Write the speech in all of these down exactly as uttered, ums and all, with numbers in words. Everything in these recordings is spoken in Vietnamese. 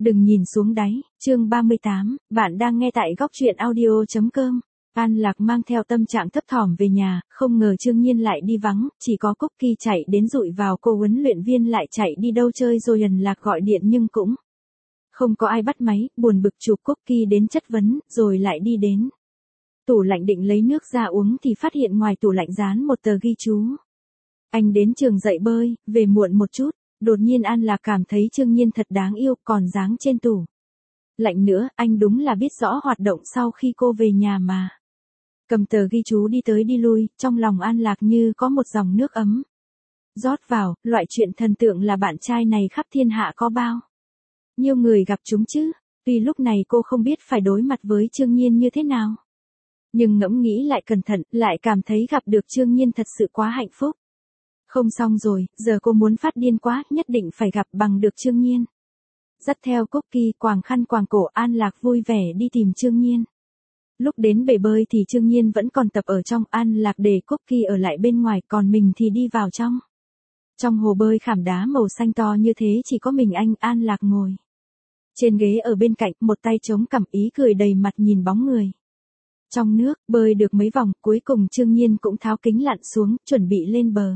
Đừng nhìn xuống đáy, chương ba mươi tám, bạn đang nghe tại góc truyện audio.com. An Lạc mang theo tâm trạng thấp thỏm về nhà, không ngờ Trương Nhiên lại đi vắng, chỉ có Cookie chạy đến dụi vào cô huấn luyện viên lại chạy đi đâu chơi rồi. An Lạc gọi điện nhưng cũng không có ai bắt máy, buồn bực chụp Cookie đến chất vấn, rồi lại đi đến tủ lạnh định lấy nước ra uống thì phát hiện ngoài tủ lạnh dán một tờ ghi chú. Anh đến trường dạy bơi, về muộn một chút. Đột nhiên An Lạc cảm thấy Trương Nhiên thật đáng yêu, còn dáng trên tủ lạnh nữa, anh đúng là biết rõ hoạt động sau khi cô về nhà mà. Cầm tờ ghi chú đi tới đi lui, trong lòng An Lạc như có một dòng nước ấm rót vào, loại chuyện thần tượng là bạn trai này khắp thiên hạ có bao nhiêu người gặp chúng chứ. Tuy lúc này cô không biết phải đối mặt với Trương Nhiên như thế nào, nhưng ngẫm nghĩ lại cẩn thận, lại cảm thấy gặp được Trương Nhiên thật sự quá hạnh phúc. Không xong rồi, giờ cô muốn phát điên quá, nhất định phải gặp bằng được Trương Nhiên. Dắt theo Cookie, quàng khăn quàng cổ, An Lạc vui vẻ đi tìm Trương Nhiên. Lúc đến bể bơi thì Trương Nhiên vẫn còn tập ở trong, An Lạc để Cookie ở lại bên ngoài, còn mình thì đi vào trong. Trong hồ bơi khảm đá màu xanh to như thế chỉ có mình anh, An Lạc ngồi trên ghế ở bên cạnh, một tay chống cằm, ý cười đầy mặt nhìn bóng người trong nước. Bơi được mấy vòng, cuối cùng Trương Nhiên cũng tháo kính lặn xuống, chuẩn bị lên bờ.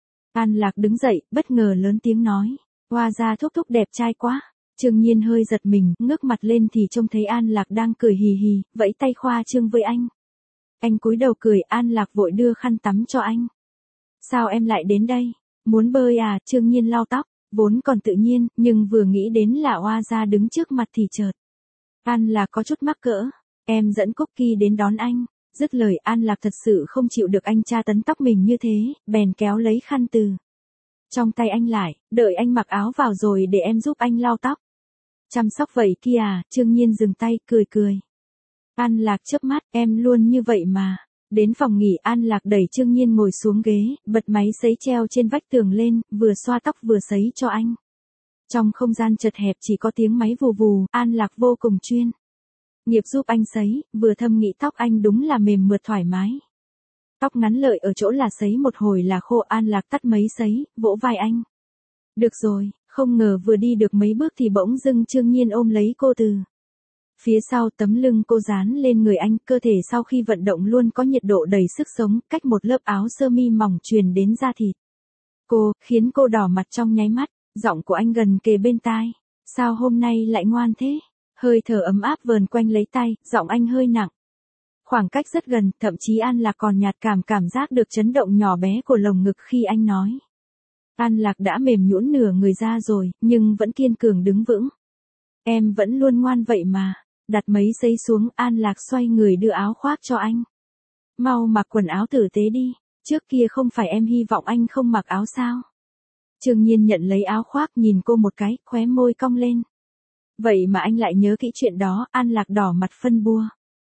An Lạc đứng dậy, bất ngờ lớn tiếng nói, hoa ra thúc thúc đẹp trai quá. Trương Nhiên hơi giật mình, ngước mặt lên thì trông thấy An Lạc đang cười hì hì, vẫy tay khoa trương với anh. Anh cúi đầu cười, An Lạc vội đưa khăn tắm cho anh. Sao em lại đến đây? Muốn bơi à? Trương Nhiên lau tóc, vốn còn tự nhiên, nhưng vừa nghĩ đến là hoa ra đứng trước mặt thì chợt An Lạc có chút mắc cỡ. Em dẫn Cookie đến đón anh. Dứt lời, An Lạc thật sự không chịu được anh tra tấn tóc mình như thế, bèn kéo lấy khăn từ trong tay anh lại, đợi anh mặc áo vào rồi để em giúp anh lau tóc. Chăm sóc vậy kia à? Trương Nhiên dừng tay, cười cười. An Lạc chớp mắt, em luôn như vậy mà. Đến phòng nghỉ, An Lạc đẩy Trương Nhiên ngồi xuống ghế, bật máy sấy treo trên vách tường lên, vừa xoa tóc vừa sấy cho anh. Trong không gian chật hẹp chỉ có tiếng máy vù vù, An Lạc vô cùng chuyên nghiệp giúp anh sấy, vừa thầm nghĩ tóc anh đúng là mềm mượt thoải mái. Tóc ngắn lợi ở chỗ là sấy một hồi là khô. An Lạc tắt máy sấy, vỗ vai anh. Được rồi. Không ngờ vừa đi được mấy bước thì bỗng dưng Trương Nhiên ôm lấy cô từ phía sau, tấm lưng cô dán lên người anh, cơ thể sau khi vận động luôn có nhiệt độ đầy sức sống, cách một lớp áo sơ mi mỏng truyền đến da thịt cô, khiến cô đỏ mặt trong nháy mắt. Giọng của anh gần kề bên tai. Sao hôm nay lại ngoan thế? Hơi thở ấm áp vờn quanh lấy tay, giọng anh hơi nặng. Khoảng cách rất gần, thậm chí An Lạc còn nhạt cảm cảm giác được chấn động nhỏ bé của lồng ngực khi anh nói. An Lạc đã mềm nhũn nửa người ra rồi, nhưng vẫn kiên cường đứng vững. Em vẫn luôn ngoan vậy mà. Đặt mấy giây xuống, An Lạc xoay người đưa áo khoác cho anh. Mau mặc quần áo tử tế đi. Trước kia không phải em hy vọng anh không mặc áo sao? Trương Nhiên nhận lấy áo khoác, nhìn cô một cái, khóe môi cong lên. Vậy mà anh lại nhớ kỹ chuyện đó. An Lạc đỏ mặt phân bua.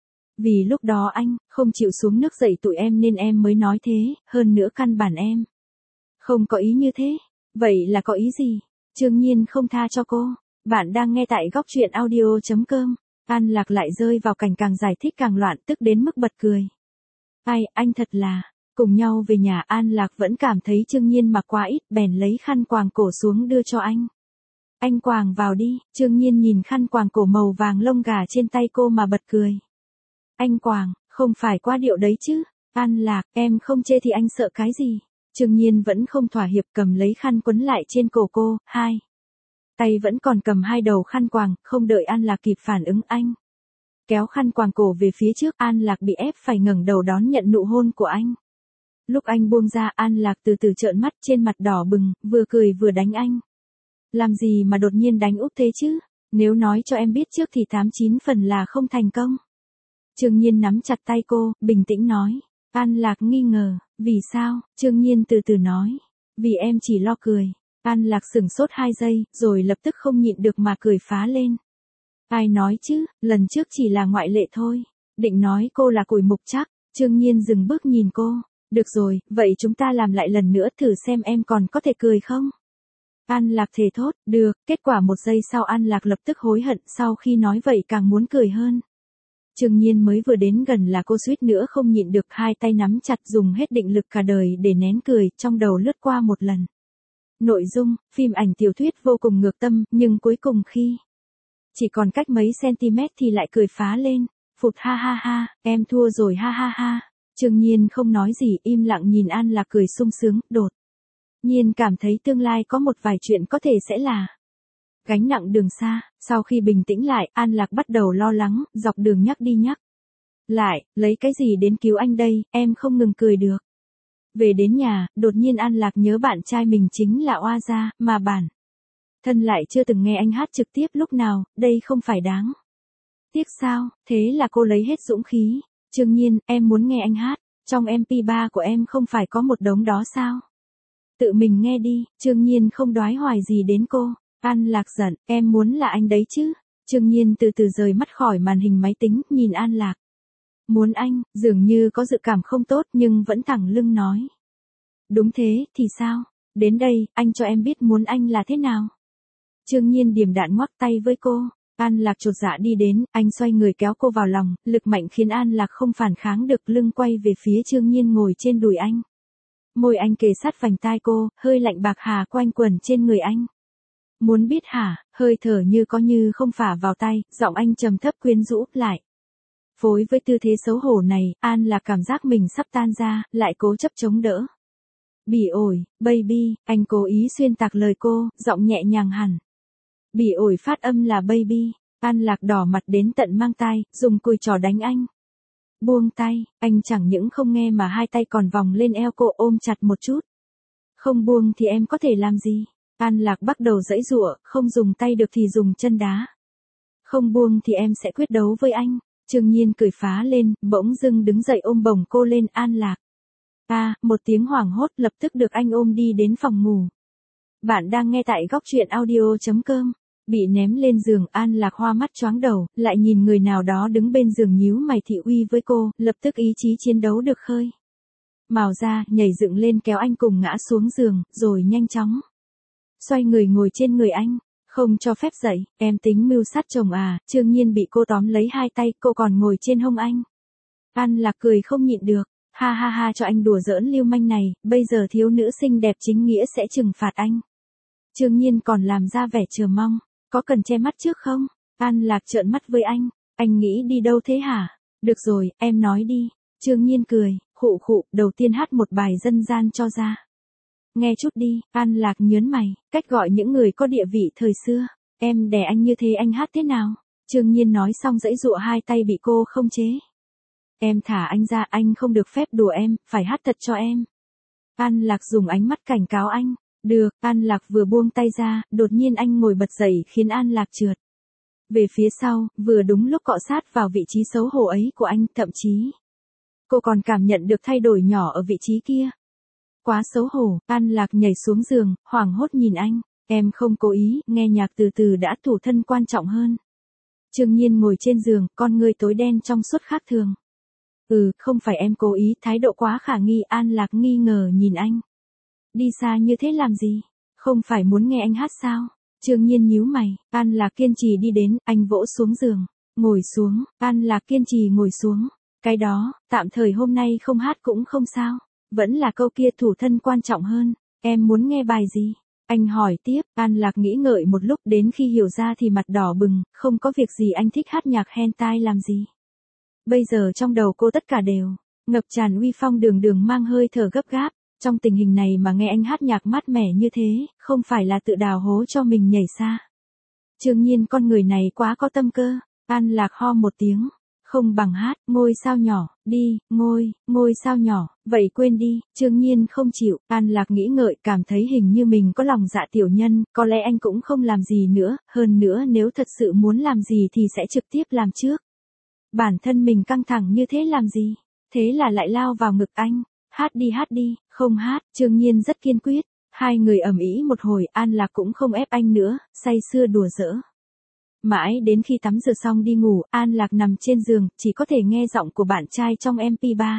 Vì lúc đó anh không chịu xuống nước dạy tụi em nên em mới nói thế, hơn nữa căn bản em không có ý như thế. Vậy là có ý gì? Trương Nhiên không tha cho cô. Bạn đang nghe tại góc truyện audio.com. An Lạc lại rơi vào cảnh càng giải thích càng loạn, tức đến mức bật cười. Ai, anh thật là. Cùng nhau về nhà, An Lạc vẫn cảm thấy Trương Nhiên mặc quá ít, bèn lấy khăn quàng cổ xuống đưa cho anh. Anh quàng vào đi. Trương Nhiên nhìn khăn quàng cổ màu vàng lông gà trên tay cô mà bật cười. Anh quàng, không phải qua điệu đấy chứ? An Lạc, em không chê thì anh sợ cái gì? Trương Nhiên vẫn không thỏa hiệp, cầm lấy khăn quấn lại trên cổ cô, hai tay vẫn còn cầm hai đầu khăn quàng, không đợi An Lạc kịp phản ứng anh kéo khăn quàng cổ về phía trước. An Lạc bị ép phải ngẩng đầu đón nhận nụ hôn của anh. Lúc anh buông ra, An Lạc từ từ trợn mắt, trên mặt đỏ bừng, vừa cười vừa đánh anh. Làm gì mà đột nhiên đánh úp thế chứ? Nếu nói cho em biết trước thì tám chín phần là không thành công. Trương Nhiên nắm chặt tay cô, bình tĩnh nói. An Lạc nghi ngờ, vì sao? Trương Nhiên từ từ nói. Vì em chỉ lo cười. An Lạc sửng sốt hai giây, rồi lập tức không nhịn được mà cười phá lên. Ai nói chứ, lần trước chỉ là ngoại lệ thôi. Định nói cô là cùi mục chắc. Trương Nhiên dừng bước nhìn cô. Được rồi, vậy chúng ta làm lại lần nữa thử xem em còn có thể cười không? An Lạc thề thốt, được. Kết quả một giây sau An Lạc lập tức hối hận, sau khi nói vậy càng muốn cười hơn. Trương Nhiên mới vừa đến gần là cô suýt nữa không nhịn được, hai tay nắm chặt, dùng hết định lực cả đời để nén cười, trong đầu lướt qua một lần nội dung, phim ảnh tiểu thuyết vô cùng ngược tâm, nhưng cuối cùng khi chỉ còn cách mấy cm thì lại cười phá lên. Phụt ha ha ha, em thua rồi ha ha ha. Trương Nhiên không nói gì, im lặng nhìn An Lạc cười sung sướng, đột nhiên cảm thấy tương lai có một vài chuyện có thể sẽ là gánh nặng đường xa. Sau khi bình tĩnh lại, An Lạc bắt đầu lo lắng, dọc đường nhắc đi nhắc lại, lấy cái gì đến cứu anh đây, em không ngừng cười được. Về đến nhà, đột nhiên An Lạc nhớ bạn trai mình chính là Oa Gia, mà bản thân lại chưa từng nghe anh hát trực tiếp lúc nào, đây không phải đáng tiếc sao? Thế là cô lấy hết dũng khí. Trương Nhiên, em muốn nghe anh hát, trong em pê ba của em không phải có một đống đó sao? Tự mình nghe đi. Trương Nhiên không đoái hoài gì đến cô. An Lạc giận, em muốn là anh đấy chứ. Trương Nhiên từ từ rời mắt khỏi màn hình máy tính, nhìn An Lạc. Muốn anh, dường như có dự cảm không tốt nhưng vẫn thẳng lưng nói. Đúng thế, thì sao? Đến đây, anh cho em biết muốn anh là thế nào. Trương Nhiên điềm đạm ngoắc tay với cô. An Lạc chột dạ đi đến, anh xoay người kéo cô vào lòng, lực mạnh khiến An Lạc không phản kháng được, lưng quay về phía Trương Nhiên ngồi trên đùi anh. Môi anh kề sát vành tai cô, hơi lạnh bạc hà quanh quẩn trên người anh. Muốn biết hả? Hơi thở như có như không phả vào tay, giọng anh trầm thấp quyến rũ lại. Phối với tư thế xấu hổ này, An Lạc cảm giác mình sắp tan ra, lại cố chấp chống đỡ. Bỉ ổi, baby, anh cố ý xuyên tạc lời cô, giọng nhẹ nhàng hẳn. Bỉ ổi phát âm là baby. An Lạc đỏ mặt đến tận mang tai, dùng cùi trò đánh anh. Buông tay, anh chẳng những không nghe mà hai tay còn vòng lên eo cô ôm chặt một chút. Không buông thì em có thể làm gì? An Lạc bắt đầu giãy giụa, không dùng tay được thì dùng chân đá. Không buông thì em sẽ quyết đấu với anh. Trương Nhiên cười phá lên, bỗng dưng đứng dậy ôm bổng cô lên. An Lạc. À, một tiếng hoảng hốt lập tức được anh ôm đi đến phòng ngủ. Bạn đang nghe tại góc truyện audio chấm com. Bị ném lên giường, An Lạc hoa mắt choáng đầu, lại nhìn người nào đó đứng bên giường nhíu mày thị uy với cô, lập tức ý chí chiến đấu được khơi mào ra, nhảy dựng lên kéo anh cùng ngã xuống giường, rồi nhanh chóng xoay người ngồi trên người anh, không cho phép dậy. Em tính mưu sát chồng à? Trương Nhiên bị cô tóm lấy hai tay, cô còn ngồi trên hông anh. An Lạc cười không nhịn được, ha ha ha, cho anh đùa giỡn lưu manh này, bây giờ thiếu nữ xinh đẹp chính nghĩa sẽ trừng phạt anh. Trương Nhiên còn làm ra vẻ chờ mong. Có cần che mắt trước không? An Lạc trợn mắt với anh. Anh nghĩ đi đâu thế hả? Được rồi, em nói đi. Trương Nhiên cười, khụ khụ, đầu tiên hát một bài dân gian cho ra. Nghe chút đi. An Lạc nhớn mày, cách gọi những người có địa vị thời xưa. Em đè anh như thế anh hát thế nào? Trương Nhiên nói xong giãy giụa hai tay bị cô không chế. Em thả anh ra, anh không được phép đùa em, phải hát thật cho em. An Lạc dùng ánh mắt cảnh cáo anh. Được. An Lạc vừa buông tay ra, đột nhiên anh ngồi bật dậy khiến An Lạc trượt về phía sau, vừa đúng lúc cọ sát vào vị trí xấu hổ ấy của anh, thậm chí cô còn cảm nhận được thay đổi nhỏ ở vị trí kia. Quá xấu hổ. An Lạc nhảy xuống giường, hoảng hốt nhìn anh. Em không cố ý, nghe nhạc từ từ đã, thủ thân quan trọng hơn. Trương Nhiên ngồi trên giường, con ngươi tối đen trong suốt khác thường. Ừ, không phải em cố ý, thái độ quá khả nghi. An Lạc nghi ngờ nhìn anh. Đi xa như thế làm gì? Không phải muốn nghe anh hát sao? Trương Nhiên nhíu mày. An Lạc kiên trì đi đến, anh vỗ xuống giường. Ngồi xuống. An Lạc kiên trì ngồi xuống. Cái đó, tạm thời hôm nay không hát cũng không sao. Vẫn là câu kia, thủ thân quan trọng hơn. Em muốn nghe bài gì? Anh hỏi tiếp. An Lạc nghĩ ngợi một lúc, đến khi hiểu ra thì mặt đỏ bừng. Không có việc gì, anh thích hát nhạc hentai làm gì? Bây giờ trong đầu cô tất cả đều ngập tràn uy phong, đường đường mang hơi thở gấp gáp. Trong tình hình này mà nghe anh hát nhạc mát mẻ như thế, không phải là tự đào hố cho mình nhảy xa. Trương Nhiên, con người này quá có tâm cơ. An Lạc ho một tiếng. Không bằng hát, ngôi sao nhỏ, đi, ngôi, ngôi sao nhỏ, vậy quên đi. Trương Nhiên không chịu. An Lạc nghĩ ngợi, cảm thấy hình như mình có lòng dạ tiểu nhân, có lẽ anh cũng không làm gì nữa, hơn nữa nếu thật sự muốn làm gì thì sẽ trực tiếp làm trước. Bản thân mình căng thẳng như thế làm gì? Thế là lại lao vào ngực anh. Hát đi hát đi. Không hát. Trương Nhiên rất kiên quyết. Hai người ầm ĩ một hồi, An Lạc cũng không ép anh nữa, say sưa đùa giỡn. Mãi đến khi tắm rửa xong đi ngủ, An Lạc nằm trên giường, chỉ có thể nghe giọng của bạn trai trong em pê ba.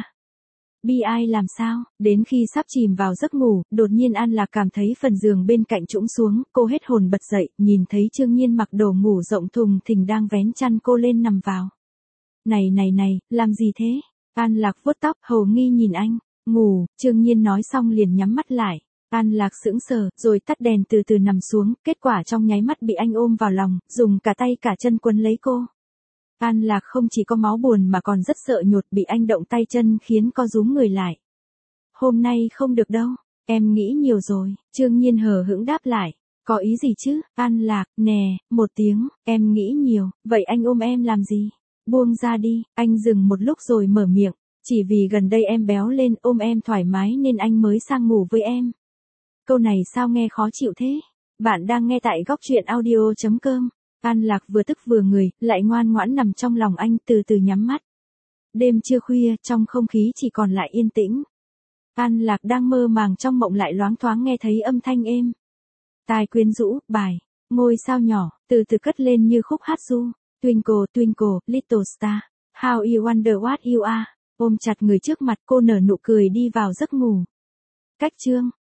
Bi ai làm sao? Đến khi sắp chìm vào giấc ngủ, đột nhiên An Lạc cảm thấy phần giường bên cạnh trũng xuống, cô hết hồn bật dậy, nhìn thấy Trương Nhiên mặc đồ ngủ rộng thùng thình đang vén chăn cô lên nằm vào. Này này này, làm gì thế? An Lạc vuốt tóc, hầu nghi nhìn anh. Ngủ. Trương Nhiên nói xong liền nhắm mắt lại. An Lạc sững sờ, rồi tắt đèn từ từ nằm xuống, kết quả trong nháy mắt bị anh ôm vào lòng, dùng cả tay cả chân quấn lấy cô. An Lạc không chỉ có máu buồn mà còn rất sợ nhột, bị anh động tay chân khiến co rúm người lại. Hôm nay không được đâu, em nghĩ nhiều rồi, Trương Nhiên hờ hững đáp lại. Có ý gì chứ, An Lạc, nè, một tiếng, em nghĩ nhiều, vậy anh ôm em làm gì? Buông ra đi, anh dừng một lúc rồi mở miệng, chỉ vì gần đây em béo lên, ôm em thoải mái nên anh mới sang ngủ với em. Câu này sao nghe khó chịu thế? Bạn đang nghe tại góc truyện audio chấm com. An Lạc vừa tức vừa người, lại ngoan ngoãn nằm trong lòng anh, từ từ nhắm mắt. Đêm chưa khuya, trong không khí chỉ còn lại yên tĩnh. An Lạc đang mơ màng trong mộng lại loáng thoáng nghe thấy âm thanh êm tai quyến rũ, bài Ngôi sao nhỏ, từ từ cất lên như khúc hát ru. Twinkle, twinkle, little star, how you wonder what you are. Ôm chặt người trước mặt, cô nở nụ cười đi vào giấc ngủ. Cách chương